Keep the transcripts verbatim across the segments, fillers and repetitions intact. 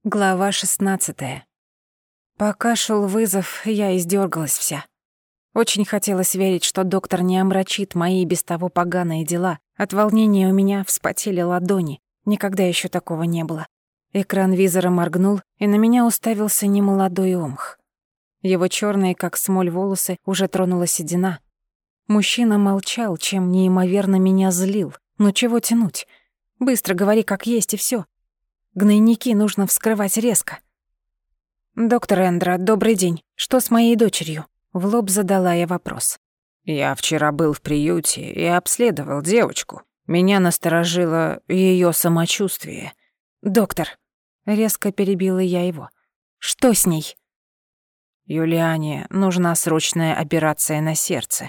Глава шестнадцатая. Пока шел вызов, я издёргалась вся. Очень хотелось верить, что доктор не омрачит мои без того поганые дела. От волнения у меня вспотели ладони. Никогда еще такого не было. Экран визора моргнул, и на меня уставился немолодой омх. Его черные, как смоль, волосы уже тронула седина. Мужчина молчал, чем неимоверно меня злил. Ну чего тянуть? Быстро говори, как есть, и все. Гнойники нужно вскрывать резко. «Доктор Эндра, добрый день. Что с моей дочерью?» В лоб задала я вопрос. «Я вчера был в приюте и обследовал девочку. Меня насторожило её самочувствие». «Доктор», — резко перебила я его. «Что с ней?» «Юлиане нужна срочная операция на сердце».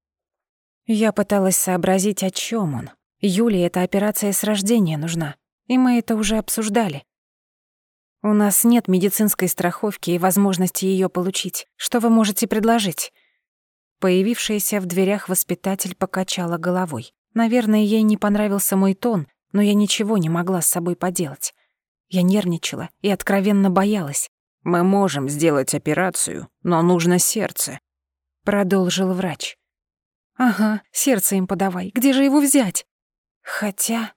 Я пыталась сообразить, о чём он. Юле эта операция с рождения нужна. И мы это уже обсуждали. У нас нет медицинской страховки и возможности её получить. Что вы можете предложить?» Появившаяся в дверях воспитатель покачала головой. Наверное, ей не понравился мой тон, но я ничего не могла с собой поделать. Я нервничала и откровенно боялась. «Мы можем сделать операцию, но нужно сердце», — продолжил врач. «Ага, сердце им подавай. Где же его взять? Хотя...»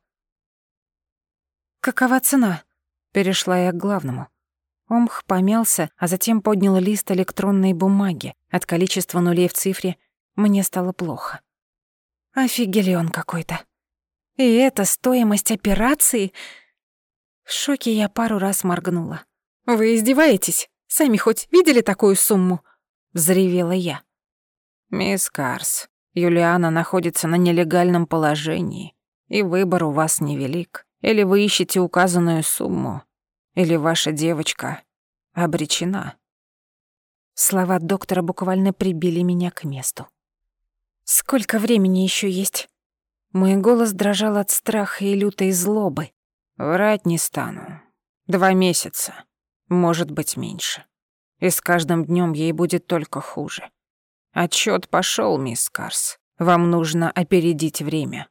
«Какова цена?» — перешла я к главному. Омх помялся, а затем поднял лист электронной бумаги. От количества нулей в цифре мне стало плохо. Офигелион какой-то. И это стоимость операции? В шоке я пару раз моргнула. «Вы издеваетесь? Сами хоть видели такую сумму?» — взревела я. «Мисс Карс, Юлиана находится на нелегальном положении, и выбор у вас невелик. Или вы ищете указанную сумму, или ваша девочка обречена». Слова доктора буквально прибили меня к месту. «Сколько времени ещё есть?» Мой голос дрожал от страха и лютой злобы. «Врать не стану. Два месяца, может быть, меньше. И с каждым днём ей будет только хуже. Отчёт пошёл, мисс Карс. Вам нужно опередить время».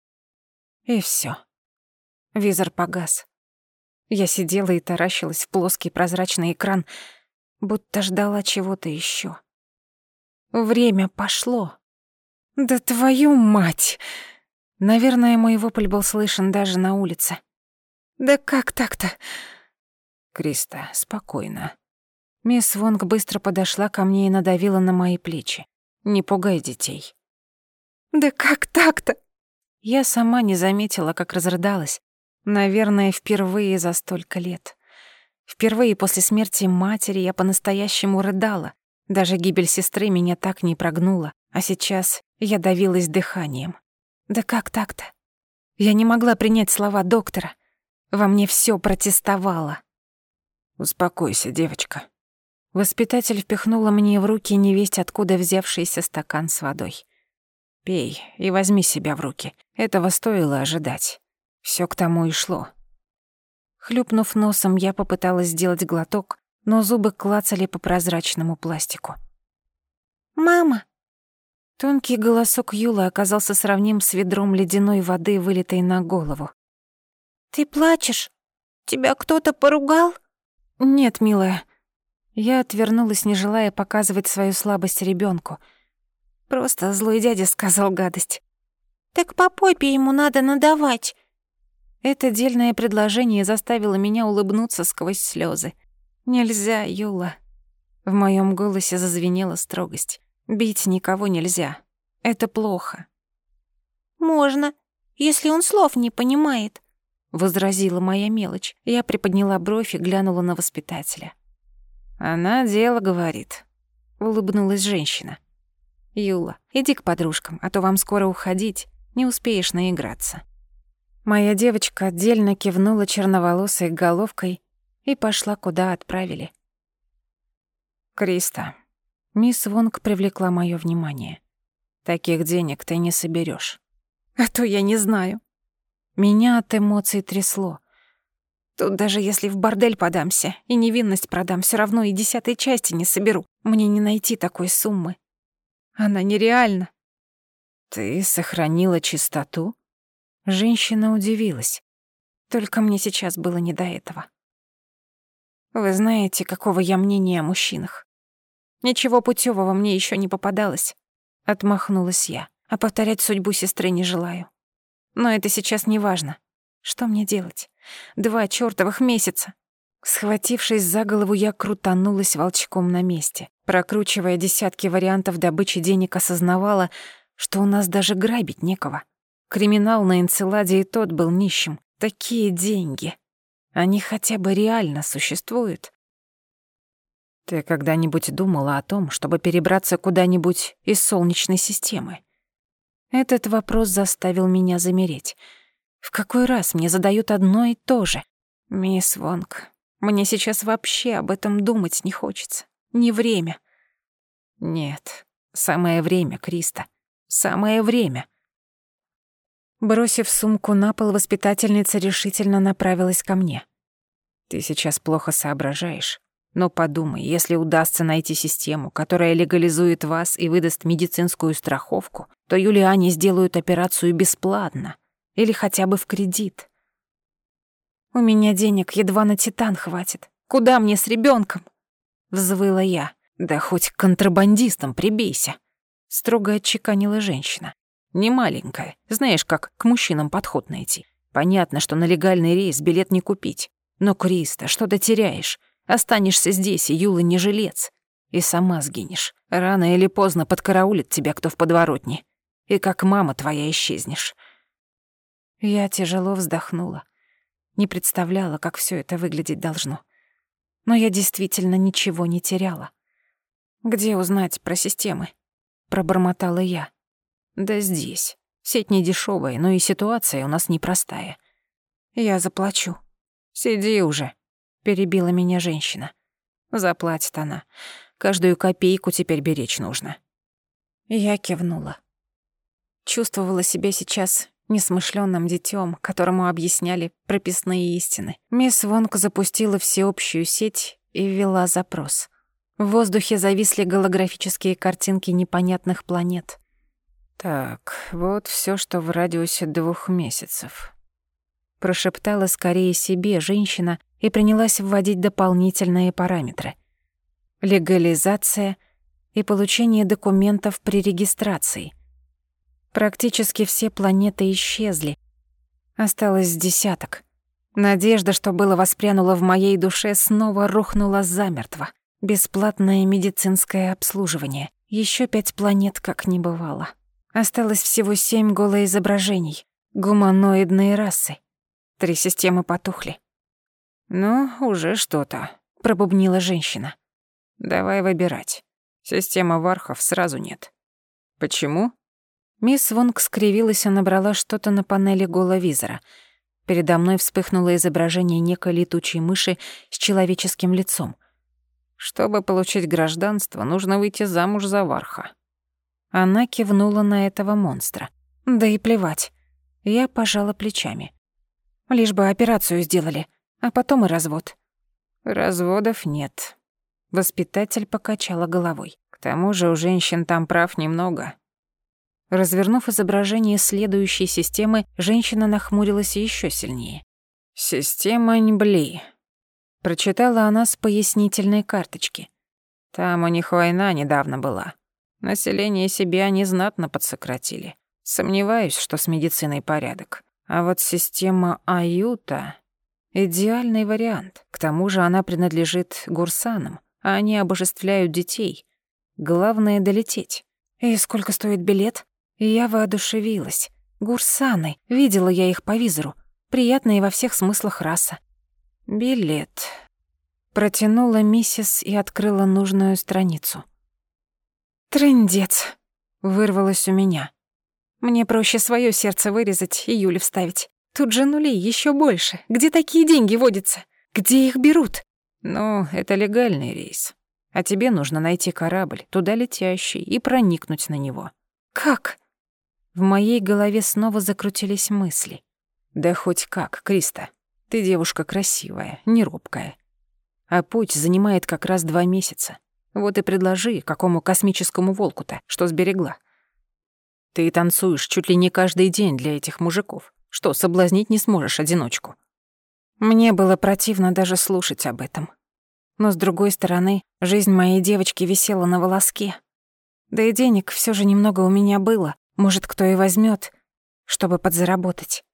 И всё. Визор погас. Я сидела и таращилась в плоский прозрачный экран, будто ждала чего-то ещё. Время пошло. Да твою мать! Наверное, мой вопль был слышен даже на улице. Да как так-то? «Криста, спокойно». Мисс Вонг быстро подошла ко мне и надавила на мои плечи. «Не пугай детей». Да как так-то? Я сама не заметила, как разрыдалась. Наверное, впервые за столько лет. Впервые после смерти матери я по-настоящему рыдала. Даже гибель сестры меня так не прогнула, а сейчас я давилась дыханием. Да как так-то? Я не могла принять слова доктора. Во мне всё протестовало. «Успокойся, девочка». Воспитатель впихнула мне в руки невесть откуда взявшийся стакан с водой. «Пей и возьми себя в руки. Этого стоило ожидать. Всё к тому и шло». Хлюпнув носом, я попыталась сделать глоток, но зубы клацали по прозрачному пластику. «Мама!» Тонкий голосок Юлы оказался сравним с ведром ледяной воды, вылитой на голову. «Ты плачешь? Тебя кто-то поругал?» «Нет, милая». Я отвернулась, не желая показывать свою слабость ребёнку. Просто злой дядя сказал гадость. «Так по попе ему надо надавать». Это дельное предложение заставило меня улыбнуться сквозь слёзы. «Нельзя, Юла». В моём голосе зазвенела строгость. «Бить никого нельзя. Это плохо». «Можно, если он слов не понимает», — возразила моя мелочь. Я приподняла бровь и глянула на воспитателя. «Она дело говорит», — улыбнулась женщина. «Юла, иди к подружкам, а то вам скоро уходить, не успеешь наиграться». Моя девочка отдельно кивнула черноволосой головкой и пошла, куда отправили. «Криста». Мисс Вонг привлекла моё внимание. «Таких денег ты не соберёшь». «А то я не знаю». Меня от эмоций трясло. Тут даже если в бордель подамся и невинность продам, всё равно и десятой части не соберу. Мне не найти такой суммы. Она нереальна. «Ты сохранила чистоту?» Женщина удивилась. Только мне сейчас было не до этого. Вы знаете, какого я мнения о мужчинах. Ничего путевого мне еще не попадалось. Отмахнулась я, а повторять судьбу сестры не желаю. Но это сейчас не важно. Что мне делать? Два чёртовых месяца. Схватившись за голову, я крутанулась волчком на месте. Прокручивая десятки вариантов добычи денег, осознавала, что у нас даже грабить некого. Криминал на Энцеладе и тот был нищим. Такие деньги. Они хотя бы реально существуют. Ты когда-нибудь думала о том, чтобы перебраться куда-нибудь из Солнечной системы? Этот вопрос заставил меня замереть. В какой раз мне задают одно и то же? Мисс Вонг, мне сейчас вообще об этом думать не хочется. Не время. Нет, самое время, Криста. Самое время. Бросив сумку на пол, воспитательница решительно направилась ко мне. Ты сейчас плохо соображаешь. Но подумай, если удастся найти систему, которая легализует вас и выдаст медицинскую страховку, то Юлиане сделают операцию бесплатно или хотя бы в кредит. У меня денег едва на Титан хватит. Куда мне с ребенком? Взвыла я. Да хоть к контрабандистам прибейся. Строго отчеканила женщина. Не маленькая. Знаешь, как к мужчинам подход найти. Понятно, что на легальный рейс билет не купить. Но, Криста, что ты теряешь? Останешься здесь, и Юла не жилец. И сама сгинешь. Рано или поздно подкараулит тебя кто в подворотне. И как мама твоя исчезнешь. Я тяжело вздохнула. Не представляла, как всё это выглядеть должно. Но я действительно ничего не теряла. «Где узнать про системы?» — пробормотала я. «Да здесь. Сеть не дешёвая, но и ситуация у нас непростая. Я заплачу». «Сиди уже», — перебила меня женщина. Заплатит она. Каждую копейку теперь беречь нужно. Я кивнула. Чувствовала себя сейчас несмышлённым детём, которому объясняли прописные истины. Мисс Вонг запустила всеобщую сеть и ввела запрос. В воздухе зависли голографические картинки непонятных планет. «Так, вот всё, что в радиусе двух месяцев», — прошептала скорее себе женщина и принялась вводить дополнительные параметры. Легализация и получение документов при регистрации. Практически все планеты исчезли. Осталось десяток. Надежда, что было воспрянула в моей душе, снова рухнула замертво. Бесплатное медицинское обслуживание. Ещё пять планет как не бывало. Осталось всего семь голоизображений. Гуманоидные расы. Три системы потухли. «Ну, уже что-то», — пробубнила женщина. «Давай выбирать. Система вархов сразу нет». «Почему?» Мисс Вонг скривилась и набрала что-то на панели головизора. Передо мной вспыхнуло изображение некой летучей мыши с человеческим лицом. «Чтобы получить гражданство, нужно выйти замуж за варха». Она кивнула на этого монстра. «Да и плевать». Я пожала плечами. Лишь бы операцию сделали, а потом и развод. Разводов нет. Воспитатель покачала головой. К тому же у женщин там прав немного. Развернув изображение следующей системы, женщина нахмурилась ещё сильнее. «Система Ньбли», — прочитала она с пояснительной карточки. «Там у них война недавно была. Население себе они знатно подсократили. Сомневаюсь, что с медициной порядок. А вот система Аюта — идеальный вариант. К тому же она принадлежит гурсанам, а они обожествляют детей. Главное — долететь. И сколько стоит билет? Я воодушевилась. Гурсаны. Видела я их по визору. Приятные во всех смыслах раса. Билет. Протянула миссис и открыла нужную страницу. «Трындец!» — вырвалось у меня. Мне проще своё сердце вырезать и Юле вставить. Тут же нулей ещё больше. Где такие деньги водятся? Где их берут? Ну, это легальный рейс. А тебе нужно найти корабль, туда летящий, и проникнуть на него. Как? В моей голове снова закрутились мысли. Да хоть как, Криста. Ты девушка красивая, не робкая. А путь занимает как раз два месяца. Вот и предложи, какому космическому волку-то, что сберегла. Ты танцуешь чуть ли не каждый день для этих мужиков. Что, соблазнить не сможешь одиночку? Мне было противно даже слушать об этом. Но, с другой стороны, жизнь моей девочки висела на волоске. Да и денег всё же немного у меня было. Может, кто и возьмёт, чтобы подзаработать.